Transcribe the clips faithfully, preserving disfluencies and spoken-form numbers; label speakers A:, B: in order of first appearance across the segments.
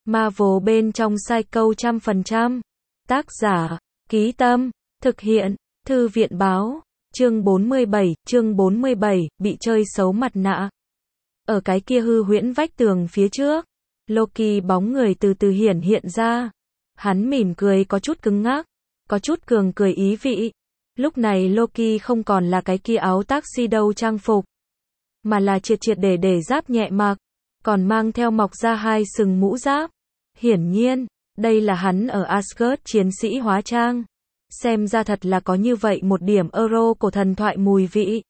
A: Marvel bên trong Psycho trăm phần trăm. Tác giả, Ký Tâm, thực hiện, Thư viện báo, chương bốn mươi bảy, chương bốn mươi bảy, bị chơi xấu mặt nạ. Ở cái kia hư huyễn vách tường phía trước, Loki bóng người từ từ hiển hiện ra. Hắn mỉm cười có chút cứng ngắc, có chút cường cười ý vị. Lúc này Loki không còn là cái kia áo tuxedo trang phục, mà là triệt triệt để để giáp nhẹ mặc, còn mang theo mọc ra hai sừng mũ giáp. Hiển nhiên, đây là hắn ở Asgard chiến sĩ hóa trang. Xem ra thật là có như vậy một điểm euro của thần thoại mùi vị.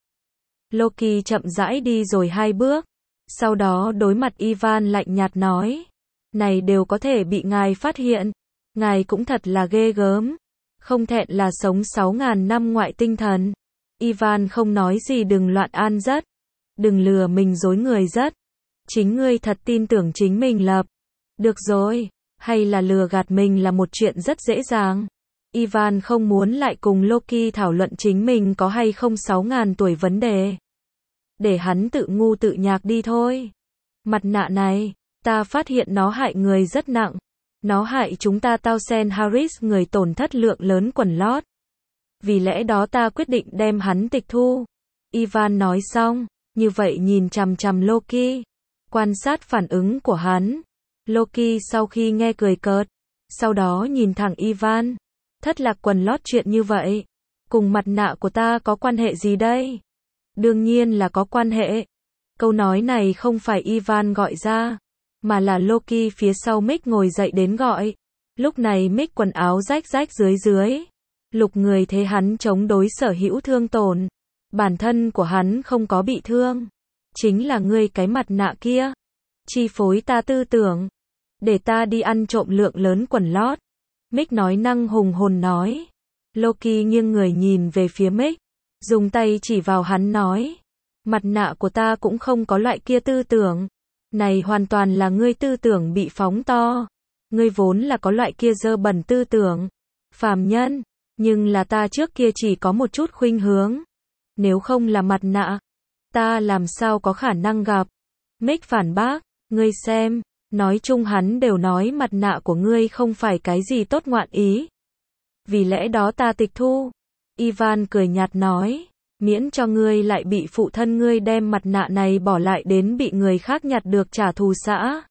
A: Loki chậm rãi đi rồi hai bước, sau đó đối mặt Ivan lạnh nhạt nói, này đều có thể bị ngài phát hiện, ngài cũng thật là ghê gớm, không thẹn là sống sáu ngàn năm ngoại tinh thần. Ivan không nói gì, đừng loạn an rất, đừng lừa mình dối người rất, chính ngươi thật tin tưởng chính mình lập. Được rồi, hay là lừa gạt mình là một chuyện rất dễ dàng. Ivan không muốn lại cùng Loki thảo luận chính mình có hay không sáu ngàn tuổi vấn đề. Để hắn tự ngu tự nhạc đi thôi. Mặt nạ này, ta phát hiện nó hại người rất nặng. Nó hại chúng ta Townsend Harris người tổn thất lượng lớn quần lót. Vì lẽ đó ta quyết định đem hắn tịch thu. Ivan nói xong, như vậy nhìn chằm chằm Loki, quan sát phản ứng của hắn. Loki sau khi nghe cười cợt, sau đó nhìn thẳng Ivan. Thất lạc quần lót chuyện như vậy, cùng mặt nạ của ta có quan hệ gì đây? Đương nhiên là có quan hệ. Câu nói này không phải Ivan gọi ra, mà là Loki phía sau Mick ngồi dậy đến gọi. Lúc này Mick quần áo rách rách dưới dưới. Lục người thế hắn chống đối sở hữu thương tổn. Bản thân của hắn không có bị thương. Chính là ngươi cái mặt nạ kia. Chi phối ta tư tưởng. Để ta đi ăn trộm lượng lớn quần lót. Mick nói năng hùng hồn nói. Loki nghiêng người nhìn về phía Mick, dùng tay chỉ vào hắn nói. Mặt nạ của ta cũng không có loại kia tư tưởng. Này hoàn toàn là ngươi tư tưởng bị phóng to. Ngươi vốn là có loại kia dơ bẩn tư tưởng. Phàm nhân, nhưng là ta trước kia chỉ có một chút khuynh hướng. Nếu không là mặt nạ, ta làm sao có khả năng gặp. Mick phản bác, ngươi xem. Nói chung hắn đều nói mặt nạ của ngươi không phải cái gì tốt ngoạn ý. Vì lẽ đó ta tịch thu. Ivan cười nhạt nói, miễn cho ngươi lại bị phụ thân ngươi đem mặt nạ này bỏ lại đến bị người khác nhặt được trả thù xã.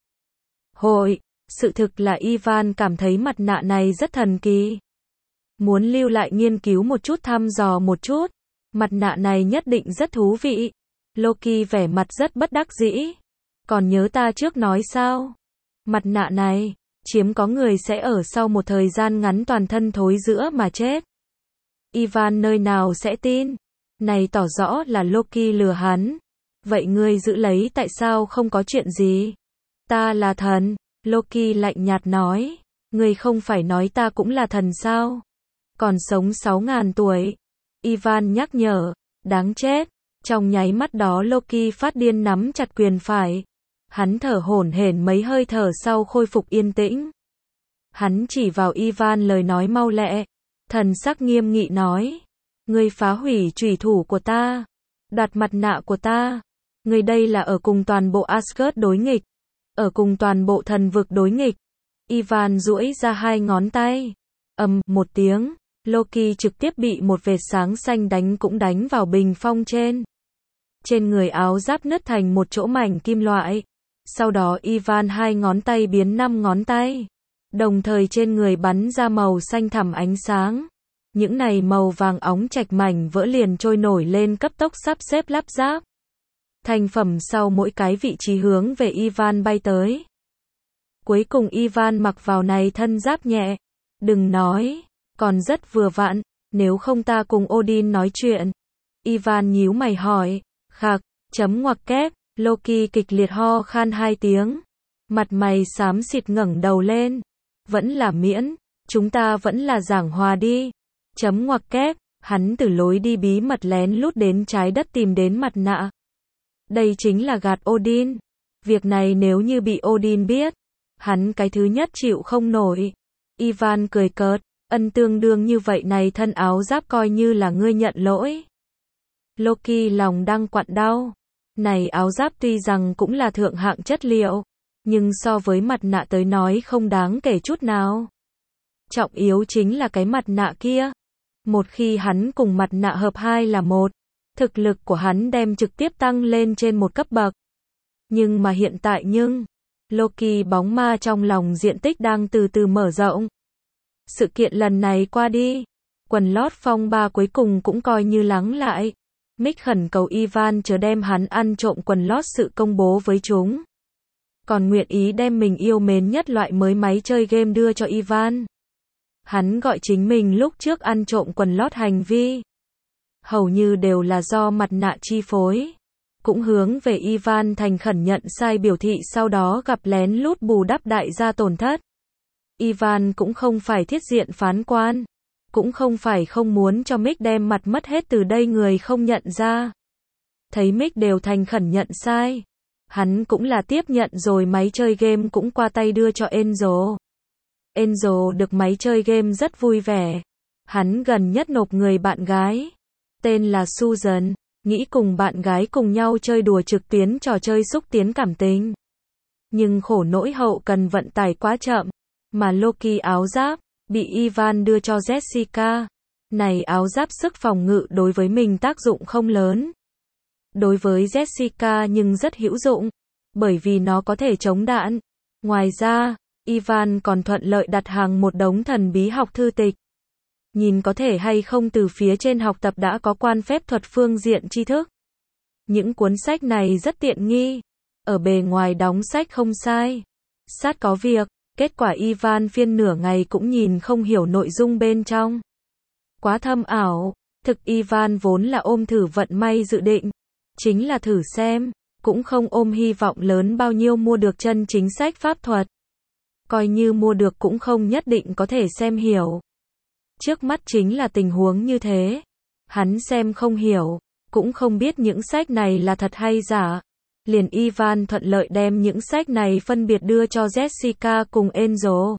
A: Hội, sự thực là Ivan cảm thấy mặt nạ này rất thần kỳ. Muốn lưu lại nghiên cứu một chút, thăm dò một chút. Mặt nạ này nhất định rất thú vị. Loki vẻ mặt rất bất đắc dĩ. Còn nhớ ta trước nói sao? Mặt nạ này, chiếm có người sẽ ở sau một thời gian ngắn toàn thân thối rữa mà chết. Ivan nơi nào sẽ tin? Này tỏ rõ là Loki lừa hắn. Vậy ngươi giữ lấy tại sao không có chuyện gì? Ta là thần. Loki lạnh nhạt nói. Ngươi không phải nói ta cũng là thần sao? Còn sống sáu ngàn tuổi. Ivan nhắc nhở. Đáng chết. Trong nháy mắt đó Loki phát điên nắm chặt quyền phải. Hắn thở hổn hển mấy hơi thở sau khôi phục yên tĩnh. Hắn chỉ vào Ivan lời nói mau lẹ. Thần sắc nghiêm nghị nói. Ngươi phá hủy chủy thủ của ta. Đoạt mặt nạ của ta. Ngươi đây là ở cùng toàn bộ Asgard đối nghịch. Ở cùng toàn bộ thần vực đối nghịch. Ivan duỗi ra hai ngón tay. Ầm, một tiếng. Loki trực tiếp bị một vệt sáng xanh đánh cũng đánh vào bình phong trên. Trên người áo giáp nứt thành một chỗ mảnh kim loại. Sau đó Ivan hai ngón tay biến năm ngón tay. Đồng thời trên người bắn ra màu xanh thẳm ánh sáng. Những này màu vàng óng trạch mảnh vỡ liền trôi nổi lên cấp tốc sắp xếp lắp ráp. Thành phẩm sau mỗi cái vị trí hướng về Ivan bay tới. Cuối cùng Ivan mặc vào này thân giáp nhẹ. Đừng nói, còn rất vừa vặn, nếu không ta cùng Odin nói chuyện. Ivan nhíu mày hỏi, khạc, chấm ngoặc kép. Loki kịch liệt ho khan hai tiếng. Mặt mày xám xịt ngẩng đầu lên. Vẫn là miễn, chúng ta vẫn là giảng hòa đi. Chấm ngoặc kép, hắn từ lối đi bí mật lén lút đến trái đất tìm đến mặt nạ. Đây chính là gạt Odin. Việc này nếu như bị Odin biết, hắn cái thứ nhất chịu không nổi. Ivan cười cợt, ân tương đương như vậy này thân áo giáp coi như là ngươi nhận lỗi. Loki lòng đang quặn đau. Này áo giáp tuy rằng cũng là thượng hạng chất liệu, nhưng so với mặt nạ tới nói không đáng kể chút nào. Trọng yếu chính là cái mặt nạ kia. Một khi hắn cùng mặt nạ hợp hai là một, thực lực của hắn đem trực tiếp tăng lên trên một cấp bậc. Nhưng mà hiện tại nhưng, Loki bóng ma trong lòng diện tích đang từ từ mở rộng. Sự kiện lần này qua đi, quần lót phong ba cuối cùng cũng coi như lắng lại. Mick khẩn cầu Ivan chớ đem hắn ăn trộm quần lót sự công bố với chúng. Còn nguyện ý đem mình yêu mến nhất loại mới máy chơi game đưa cho Ivan. Hắn gọi chính mình lúc trước ăn trộm quần lót hành vi. Hầu như đều là do mặt nạ chi phối. Cũng hướng về Ivan thành khẩn nhận sai biểu thị sau đó gặp lén lút bù đắp đại gia tổn thất. Ivan cũng không phải thiết diện phán quan. Cũng không phải không muốn cho Mick đem mặt mất hết từ đây người không nhận ra. Thấy Mick đều thành khẩn nhận sai. Hắn cũng là tiếp nhận rồi máy chơi game cũng qua tay đưa cho Angel. Angel được máy chơi game rất vui vẻ. Hắn gần nhất nộp người bạn gái. Tên là Susan, nghĩ cùng bạn gái cùng nhau chơi đùa trực tuyến trò chơi xúc tiến cảm tình. Nhưng khổ nỗi hậu cần vận tải quá chậm. Mà Loki áo giáp, bị Ivan đưa cho Jessica. Này áo giáp sức phòng ngự đối với mình tác dụng không lớn. Đối với Jessica nhưng rất hữu dụng. Bởi vì nó có thể chống đạn. Ngoài ra, Ivan còn thuận lợi đặt hàng một đống thần bí học thư tịch. Nhìn có thể hay không từ phía trên học tập đã có quan phép thuật phương diện tri thức. Những cuốn sách này rất tiện nghi. Ở bề ngoài đóng sách không sai. Sát có việc, kết quả Ivan phiên nửa ngày cũng nhìn không hiểu nội dung bên trong. Quá thâm ảo, thực Ivan vốn là ôm thử vận may dự định. Chính là thử xem, cũng không ôm hy vọng lớn bao nhiêu mua được chân chính sách pháp thuật. Coi như mua được cũng không nhất định có thể xem hiểu. Trước mắt chính là tình huống như thế. Hắn xem không hiểu, cũng không biết những sách này là thật hay giả. Liền Ivan thuận lợi đem những sách này phân biệt đưa cho Jessica cùng Angel.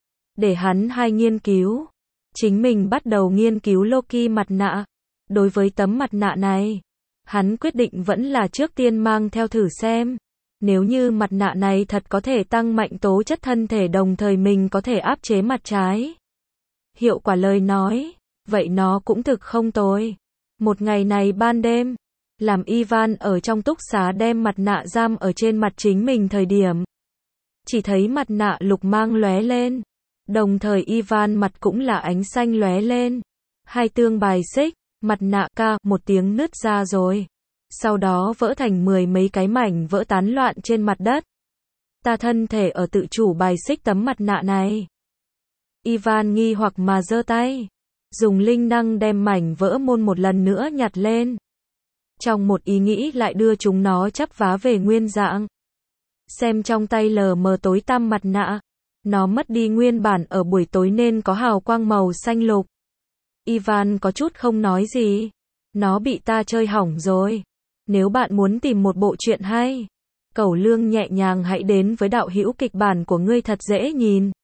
A: Để hắn hai nghiên cứu. Chính mình bắt đầu nghiên cứu Loki mặt nạ. Đối với tấm mặt nạ này, hắn quyết định vẫn là trước tiên mang theo thử xem. Nếu như mặt nạ này thật có thể tăng mạnh tố chất thân thể đồng thời mình có thể áp chế mặt trái. Hiệu quả lời nói, vậy nó cũng thực không tồi. Một ngày này ban đêm, làm Ivan ở trong túc xá đem mặt nạ giam ở trên mặt chính mình thời điểm. Chỉ thấy mặt nạ lục mang lóe lên. Đồng thời Ivan mặt cũng là ánh xanh lóe lên. Hai tương bài xích, mặt nạ ca một tiếng nứt ra rồi. Sau đó vỡ thành mười mấy cái mảnh vỡ tán loạn trên mặt đất. Ta thân thể ở tự chủ bài xích tấm mặt nạ này. Ivan nghi hoặc mà giơ tay. Dùng linh năng đem mảnh vỡ môn một lần nữa nhặt lên. Trong một ý nghĩ lại đưa chúng nó chắp vá về nguyên dạng. Xem trong tay lờ mờ tối tăm mặt nạ. Nó mất đi nguyên bản ở buổi tối nên có hào quang màu xanh lục. Ivan có chút không nói gì. Nó bị ta chơi hỏng rồi. Nếu bạn muốn tìm một bộ truyện hay, cẩu lương nhẹ nhàng hãy đến với đạo hữu kịch bản của ngươi thật dễ nhìn.